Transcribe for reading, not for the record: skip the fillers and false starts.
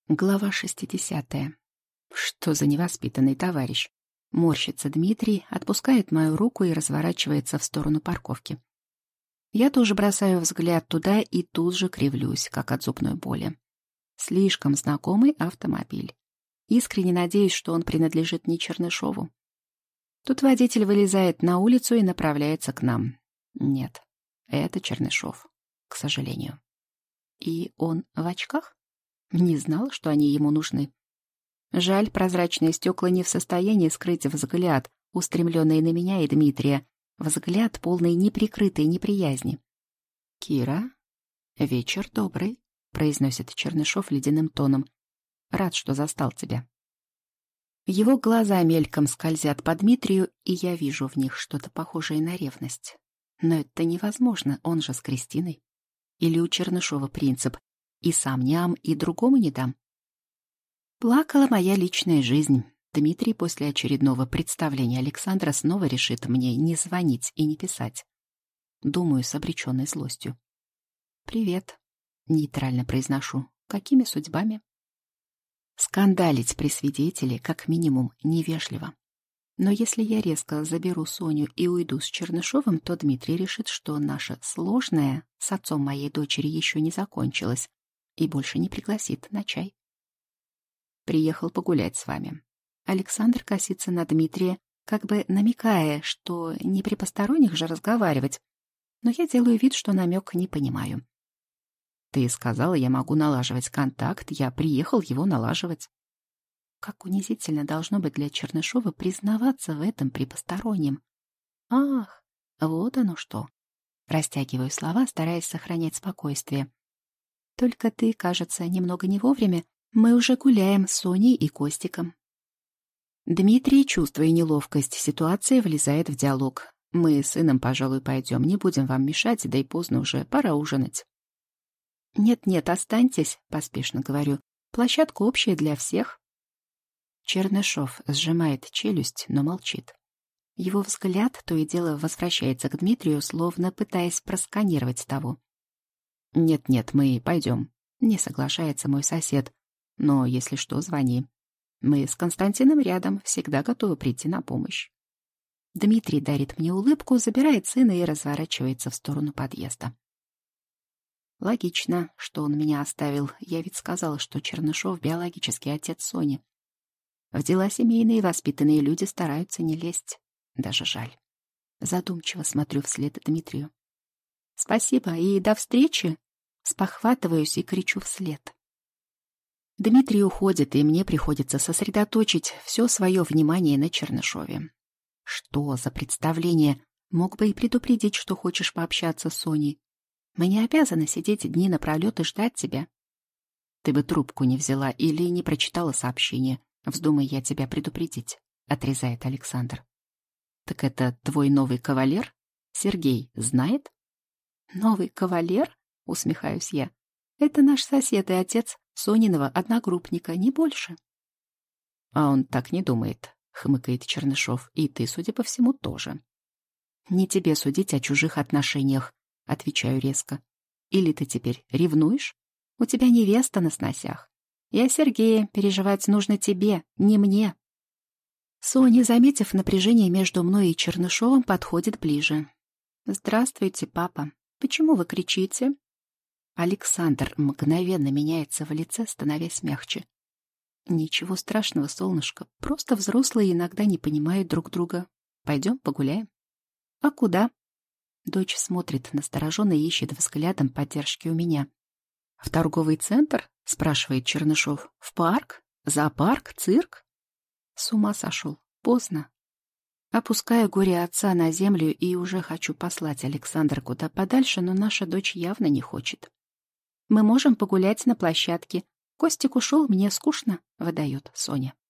Глава 60. Что за невоспитанный товарищ? Морщится Дмитрий, отпускает мою руку и разворачивается в сторону парковки. Я тоже бросаю взгляд туда и тут же кривлюсь, как от зубной боли. Слишком знакомый автомобиль. Искренне надеюсь, что он принадлежит не Чернышову. Тут водитель вылезает на улицу и направляется к нам. Нет, это Чернышов, к сожалению. И он в очках? Не знал, что они ему нужны. Жаль, прозрачные стекла не в состоянии скрыть взгляд, устремленный на меня и Дмитрия, взгляд, полный неприкрытой неприязни. «Кира, вечер добрый», — произносит Чернышов ледяным тоном. «Рад, что застал тебя». Его глаза мельком скользят по Дмитрию, и я вижу в них что-то похожее на ревность. Но это невозможно, он же с Кристиной. Или у Чернышова принцип «и сам ням, и другому не дам». Плакала моя личная жизнь. Дмитрий после очередного представления Александра снова решит мне не звонить и не писать. Думаю с обреченной злостью. «Привет», — нейтрально произношу. «Какими судьбами?» Скандалить при свидетеле, как минимум, невежливо. Но если я резко заберу Соню и уйду с Чернышовым, то Дмитрий решит, что наше сложное с отцом моей дочери еще не закончилось и больше не пригласит на чай. Приехал погулять с вами. Александр косится на Дмитрия, как бы намекая, что не при посторонних же разговаривать, но я делаю вид, что намек не понимаю. Ты сказала, я могу налаживать контакт, я приехал его налаживать. Как унизительно должно быть для Чернышова признаваться в этом при постороннем. Ах, вот оно что. Растягиваю слова, стараясь сохранять спокойствие. Только ты, кажется, немного не вовремя. Мы уже гуляем с Соней и Костиком. Дмитрий, чувствуя неловкость ситуации, влезает в диалог. Мы с сыном, пожалуй, пойдем, не будем вам мешать, да и поздно уже, пора ужинать. Нет-нет, останьтесь, поспешно говорю. Площадка общая для всех. Чернышов сжимает челюсть, но молчит. Его взгляд то и дело возвращается к Дмитрию, словно пытаясь просканировать того. «Нет-нет, мы пойдем», — не соглашается мой сосед. «Но если что, звони. Мы с Константином рядом, всегда готовы прийти на помощь». Дмитрий дарит мне улыбку, забирает сына и разворачивается в сторону подъезда. Логично, что он меня оставил. Я ведь сказала, что Чернышов — биологический отец Сони. В дела семейные воспитанные люди стараются не лезть. Даже жаль. Задумчиво смотрю вслед Дмитрию. «Спасибо и до встречи!» Спохватываюсь и кричу вслед. Дмитрий уходит, и мне приходится сосредоточить все свое внимание на Чернышове. Что за представление? Мог бы и предупредить, что хочешь пообщаться с Соней. Мы не обязаны сидеть дни напролет и ждать тебя. Ты бы трубку не взяла или не прочитала сообщение. Вздумай я тебя предупредить, — отрезает Александр. Так это твой новый кавалер? Сергей знает? Новый кавалер? — усмехаюсь я. Это наш сосед и отец Сониного одногруппника, не больше. А он так не думает, — хмыкает Чернышов, и ты, судя по всему, тоже. Не тебе судить о чужих отношениях, — отвечаю резко. Или ты теперь ревнуешь? У тебя невеста на сносях. Я Сергея, переживать нужно тебе, не мне. Соня, заметив напряжение между мной и Чернышовым, подходит ближе. Здравствуйте, папа. Почему вы кричите? Александр мгновенно меняется в лице, становясь мягче. Ничего страшного, солнышко, просто взрослые иногда не понимают друг друга. Пойдем погуляем. А куда? Дочь смотрит настороженно и ищет взглядом поддержки у меня. В торговый центр? Спрашивает Чернышов. В парк? Зоопарк? Цирк? С ума сошел. Поздно. Опускаю горе отца на землю и уже хочу послать Александра куда подальше, но наша дочь явно не хочет. Мы можем погулять на площадке. Костик ушел, мне скучно, выдает Соня.